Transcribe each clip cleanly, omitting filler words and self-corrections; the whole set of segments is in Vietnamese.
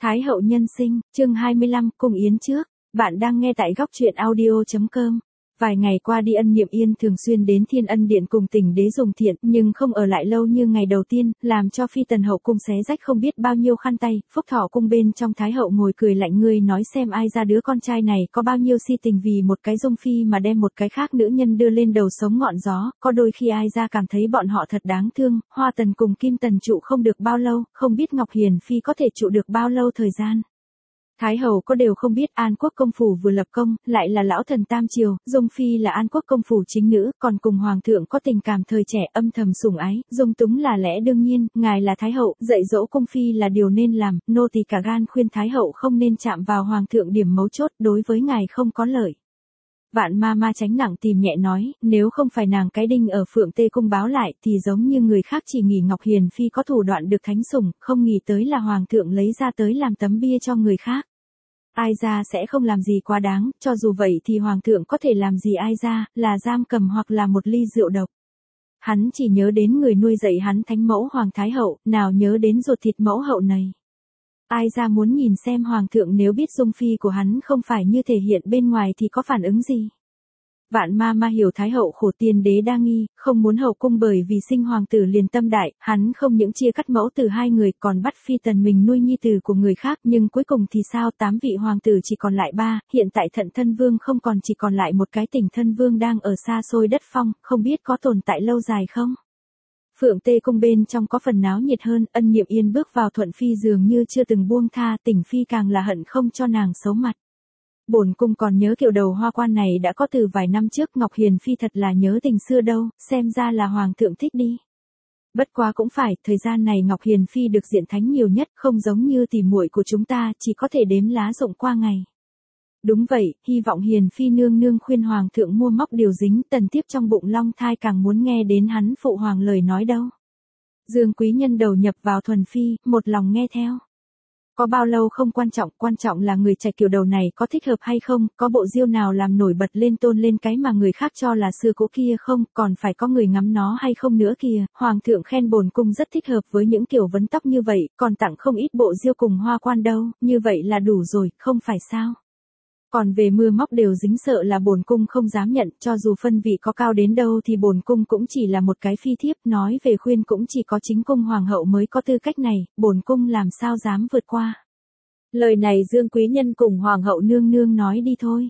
Thái hậu nhân sinh, chương 25, cung yến trước. Bạn đang nghe tại góc truyện audio.com. Vài ngày qua đi Ân Niệm Yên thường xuyên đến Thiên Ân Điện cùng Tỉnh Đế dùng thiện, nhưng không ở lại lâu như ngày đầu tiên, làm cho Phi Tần hậu cung xé rách không biết bao nhiêu khăn tay. Phúc Thọ cung bên trong Thái hậu ngồi cười lạnh, ngươi nói xem ai ra đứa con trai này có bao nhiêu si tình vì một cái Dung Phi mà đem một cái khác nữ nhân đưa lên đầu sống ngọn gió. Có đôi khi ai ra cảm thấy bọn họ thật đáng thương. Hoa Tần cùng Kim Tần trụ không được bao lâu, không biết Ngọc Hiền Phi có thể trụ được bao lâu thời gian. Thái hậu có đều không biết An Quốc công phủ vừa lập công, lại là lão thần tam triều, Dung Phi là An Quốc công phủ chính nữ, còn cùng hoàng thượng có tình cảm thời trẻ âm thầm sủng ái, dung túng là lẽ đương nhiên, ngài là thái hậu, dạy dỗ cung phi là điều nên làm, nô tỳ cả gan khuyên thái hậu không nên chạm vào hoàng thượng điểm mấu chốt, đối với ngài không có lợi. Vạn ma ma tránh nặng tìm nhẹ nói, nếu không phải nàng cái đinh ở Phượng Tê cung báo lại thì giống như người khác chỉ nghĩ Ngọc Hiền Phi có thủ đoạn được thánh sủng, không nghĩ tới là hoàng thượng lấy ra tới làm tấm bia cho người khác. Ai ra sẽ không làm gì quá đáng, cho dù vậy thì hoàng thượng có thể làm gì ai ra, là giam cầm hoặc là một ly rượu độc. Hắn chỉ nhớ đến người nuôi dạy hắn thánh mẫu hoàng thái hậu, nào nhớ đến ruột thịt mẫu hậu này. Ai ra muốn nhìn xem hoàng thượng nếu biết Dung Phi của hắn không phải như thể hiện bên ngoài thì có phản ứng gì. Vạn ma ma hiểu thái hậu khổ, tiên đế đa nghi, không muốn hậu cung bởi vì sinh hoàng tử liền tâm đại, hắn không những chia cắt mẫu từ hai người còn bắt Phi Tần mình nuôi nhi tử của người khác, nhưng cuối cùng thì sao, 8 vị hoàng tử chỉ còn lại 3, hiện tại Thận Thân Vương không còn, chỉ còn lại một cái Tỉnh Thân Vương đang ở xa xôi đất phong, không biết có tồn tại lâu dài không. Phượng Tê cung bên trong có phần náo nhiệt hơn, Ân Niệm Yên bước vào Thuận Phi dường như chưa từng buông tha, Tỉnh Phi càng là hận không cho nàng xấu mặt. Bổn cung còn nhớ kiểu đầu hoa quan này đã có từ vài năm trước, Ngọc Hiền Phi thật là nhớ tình xưa đâu, xem ra là hoàng thượng thích đi. Bất quá cũng phải, thời gian này Ngọc Hiền Phi được diện thánh nhiều nhất, không giống như tỉ muội của chúng ta, chỉ có thể đếm lá rụng qua ngày. Đúng vậy, hy vọng Hiền Phi nương nương khuyên hoàng thượng mua móc điều dính, Tần Tiếp trong bụng long thai càng muốn nghe đến hắn phụ hoàng lời nói đâu. Dương quý nhân đầu nhập vào Thuần Phi, một lòng nghe theo. Có bao lâu không quan trọng là người trẻ kiểu đầu này có thích hợp hay không, có bộ diêu nào làm nổi bật lên tôn lên cái mà người khác cho là xưa cũ kia không, còn phải có người ngắm nó hay không nữa kìa. Hoàng thượng khen bổn cung rất thích hợp với những kiểu vấn tóc như vậy, còn tặng không ít bộ diêu cùng hoa quan đâu, như vậy là đủ rồi, không phải sao. Còn về mưa móc đều dính sợ là bổn cung không dám nhận, cho dù phân vị có cao đến đâu thì bổn cung cũng chỉ là một cái phi thiếp, nói về khuyên cũng chỉ có chính cung hoàng hậu mới có tư cách này, bổn cung làm sao dám vượt qua. Lời này Dương quý nhân cùng hoàng hậu nương nương nói đi thôi.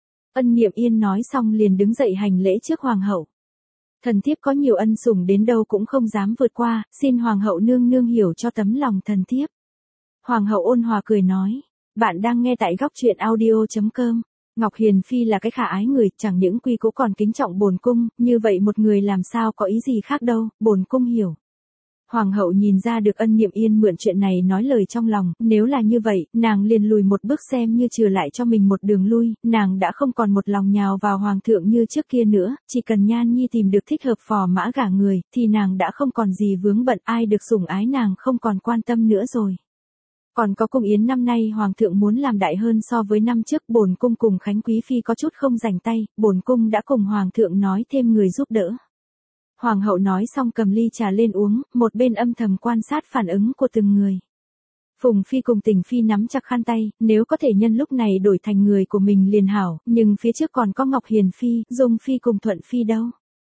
Ân Niệm Yên nói xong liền đứng dậy hành lễ trước hoàng hậu. Thần thiếp có nhiều ân sủng đến đâu cũng không dám vượt qua, xin hoàng hậu nương nương hiểu cho tấm lòng thần thiếp. Hoàng hậu ôn hòa cười nói. Bạn đang nghe tại góc truyện audio.com. Ngọc Hiền Phi là cái khả ái người, chẳng những quy cũ còn kính trọng bổn cung, như vậy một người làm sao có ý gì khác đâu, bổn cung hiểu. Hoàng hậu nhìn ra được Ân Niệm Yên mượn chuyện này nói lời trong lòng, nếu là như vậy, nàng liền lùi một bước xem như trừ lại cho mình một đường lui, nàng đã không còn một lòng nhào vào hoàng thượng như trước kia nữa, chỉ cần Nhan Nhi tìm được thích hợp phò mã gả người, thì nàng đã không còn gì vướng bận, ai được sủng ái nàng không còn quan tâm nữa rồi. Còn có cung yến năm nay hoàng thượng muốn làm đại hơn so với năm trước, bổn cung cùng Khánh Quý Phi có chút không rảnh tay, bổn cung đã cùng hoàng thượng nói thêm người giúp đỡ. Hoàng hậu nói xong cầm ly trà lên uống, một bên âm thầm quan sát phản ứng của từng người. Phùng Phi cùng Tình Phi nắm chặt khăn tay, nếu có thể nhân lúc này đổi thành người của mình liền hảo, nhưng phía trước còn có Ngọc Hiền Phi, Dung Phi cùng Thuận Phi đâu.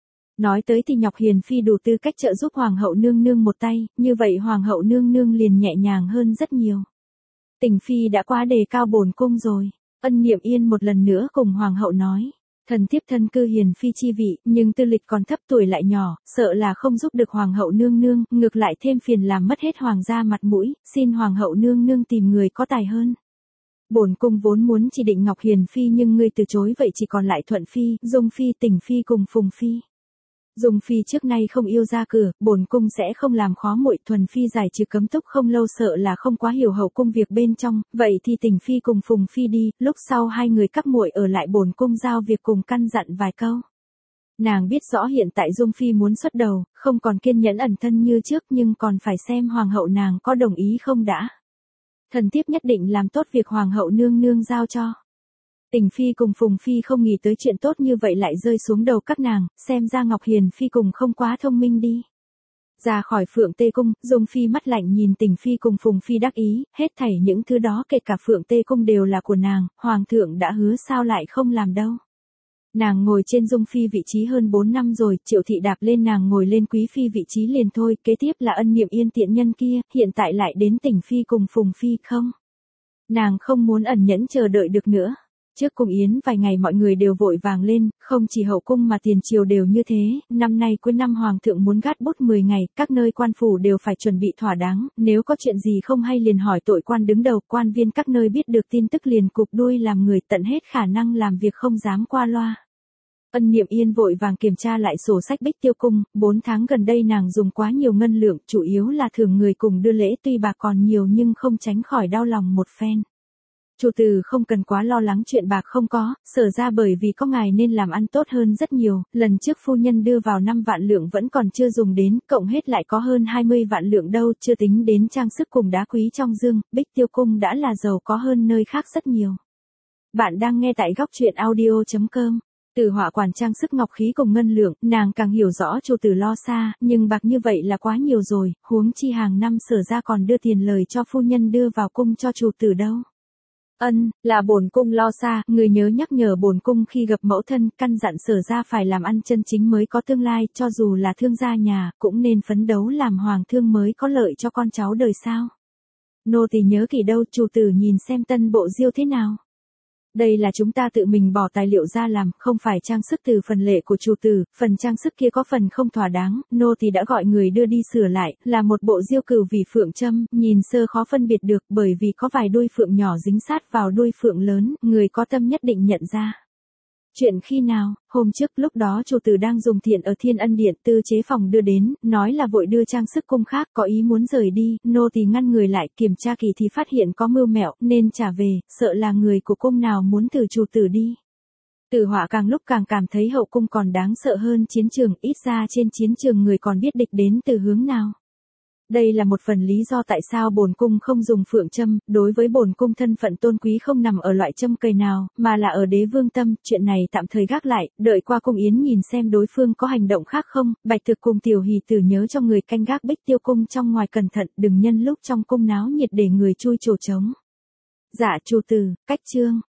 Nói tới thì Ngọc Hiền Phi đủ tư cách trợ giúp hoàng hậu nương nương một tay, như vậy hoàng hậu nương nương liền nhẹ nhàng hơn rất nhiều. Tình Phi đã quá đề cao bổn cung rồi. Ân Niệm Yên một lần nữa cùng hoàng hậu nói. Thần thiếp thân cư Hiền Phi chi vị, nhưng tư lịch còn thấp tuổi lại nhỏ, sợ là không giúp được hoàng hậu nương nương, ngược lại thêm phiền làm mất hết hoàng gia mặt mũi, xin hoàng hậu nương nương tìm người có tài hơn. Bổn cung vốn muốn chỉ định Ngọc Hiền Phi nhưng ngươi từ chối, vậy chỉ còn lại Thuận Phi, Dung Phi, Tình Phi cùng Phùng Phi. Dung Phi trước nay không yêu ra cửa, bổn cung sẽ không làm khó muội. Thuần Phi giải trừ cấm túc không lâu sợ là không quá hiểu hậu cung việc bên trong, vậy thì Tình Phi cùng Phùng Phi đi, lúc sau hai người các muội ở lại bổn cung giao việc cùng căn dặn vài câu. Nàng biết rõ hiện tại Dung Phi muốn xuất đầu, không còn kiên nhẫn ẩn thân như trước nhưng còn phải xem hoàng hậu nàng có đồng ý không đã. Thần thiếp nhất định làm tốt việc hoàng hậu nương nương giao cho. Tình Phi cùng Phùng Phi không nghĩ tới chuyện tốt như vậy lại rơi xuống đầu các nàng, xem ra Ngọc Hiền Phi cùng không quá thông minh đi. Ra khỏi Phượng Tê Cung, Dung Phi mắt lạnh nhìn Tình Phi cùng Phùng Phi đắc ý, hết thảy những thứ đó kể cả Phượng Tê Cung đều là của nàng, Hoàng thượng đã hứa sao lại không làm đâu. Nàng ngồi trên Dung Phi vị trí hơn 4 năm rồi, Triệu Thị đạp lên nàng ngồi lên Quý Phi vị trí liền thôi, kế tiếp là Ân Niệm Yên tiện nhân kia, hiện tại lại đến Tình Phi cùng Phùng Phi không. Nàng không muốn ẩn nhẫn chờ đợi được nữa. Trước cung yến vài ngày mọi người đều vội vàng lên, không chỉ hậu cung mà tiền triều đều như thế, năm nay cuối năm hoàng thượng muốn gác bút 10 ngày, các nơi quan phủ đều phải chuẩn bị thỏa đáng, nếu có chuyện gì không hay liền hỏi tội quan đứng đầu, quan viên các nơi biết được tin tức liền cụp đuôi làm người, tận hết khả năng làm việc không dám qua loa. Ân Niệm Yên vội vàng kiểm tra lại sổ sách Bích Tiêu Cung, 4 tháng gần đây nàng dùng quá nhiều ngân lượng, chủ yếu là thưởng người cùng đưa lễ, tuy bạc còn nhiều nhưng không tránh khỏi đau lòng một phen. Chủ tử không cần quá lo lắng chuyện bạc không có, sở ra bởi vì có ngài nên làm ăn tốt hơn rất nhiều, lần trước phu nhân đưa vào 5 vạn lượng vẫn còn chưa dùng đến, cộng hết lại có hơn 20 vạn lượng đâu, chưa tính đến trang sức cùng đá quý trong dương, Bích Tiêu Cung đã là giàu có hơn nơi khác rất nhiều. Bạn đang nghe tại góc truyện audio.com. Từ họa quản trang sức ngọc khí cùng ngân lượng, nàng càng hiểu rõ chủ tử lo xa, nhưng bạc như vậy là quá nhiều rồi, huống chi hàng năm sở ra còn đưa tiền lời cho phu nhân đưa vào cung cho chủ tử đâu. Là bổn cung lo xa, người nhớ nhắc nhở bổn cung khi gặp mẫu thân, căn dặn sở ra phải làm ăn chân chính mới có tương lai, cho dù là thương gia nhà, cũng nên phấn đấu làm hoàng thương mới có lợi cho con cháu đời sau. Nô tỳ nhớ kỹ đâu, chủ tử nhìn xem tân bộ diêu thế nào. Đây là chúng ta tự mình bỏ tài liệu ra làm, không phải trang sức từ phần lệ của chủ tử, phần trang sức kia có phần không thỏa đáng, nô tỳ đã gọi người đưa đi sửa lại, là một bộ diêu cừu vì phượng châm, nhìn sơ khó phân biệt được bởi vì có vài đuôi phượng nhỏ dính sát vào đuôi phượng lớn, người có tâm nhất định nhận ra. Chuyện khi nào, hôm trước lúc đó chủ tử đang dùng thiện ở Thiên Ân Điện, tư chế phòng đưa đến, nói là vội đưa trang sức cung khác, có ý muốn rời đi, nô tỳ ngăn người lại, kiểm tra kỳ thì phát hiện có mưu mẹo, nên trả về, sợ là người của cung nào muốn từ chủ tử đi. Tử Họa càng lúc càng cảm thấy hậu cung còn đáng sợ hơn chiến trường, ít ra trên chiến trường người còn biết địch đến từ hướng nào. Đây là một phần lý do tại sao bổn cung không dùng phượng châm, đối với bổn cung thân phận tôn quý không nằm ở loại châm cầy nào, mà là ở đế vương tâm, chuyện này tạm thời gác lại, đợi qua cung yến nhìn xem đối phương có hành động khác không, Bạch Thực cùng Tiểu Hỷ Tử nhớ cho người canh gác Bích Tiêu Cung trong ngoài cẩn thận, đừng nhân lúc trong cung náo nhiệt để người chui chỗ trống. Dạ chủ tử, cách chương.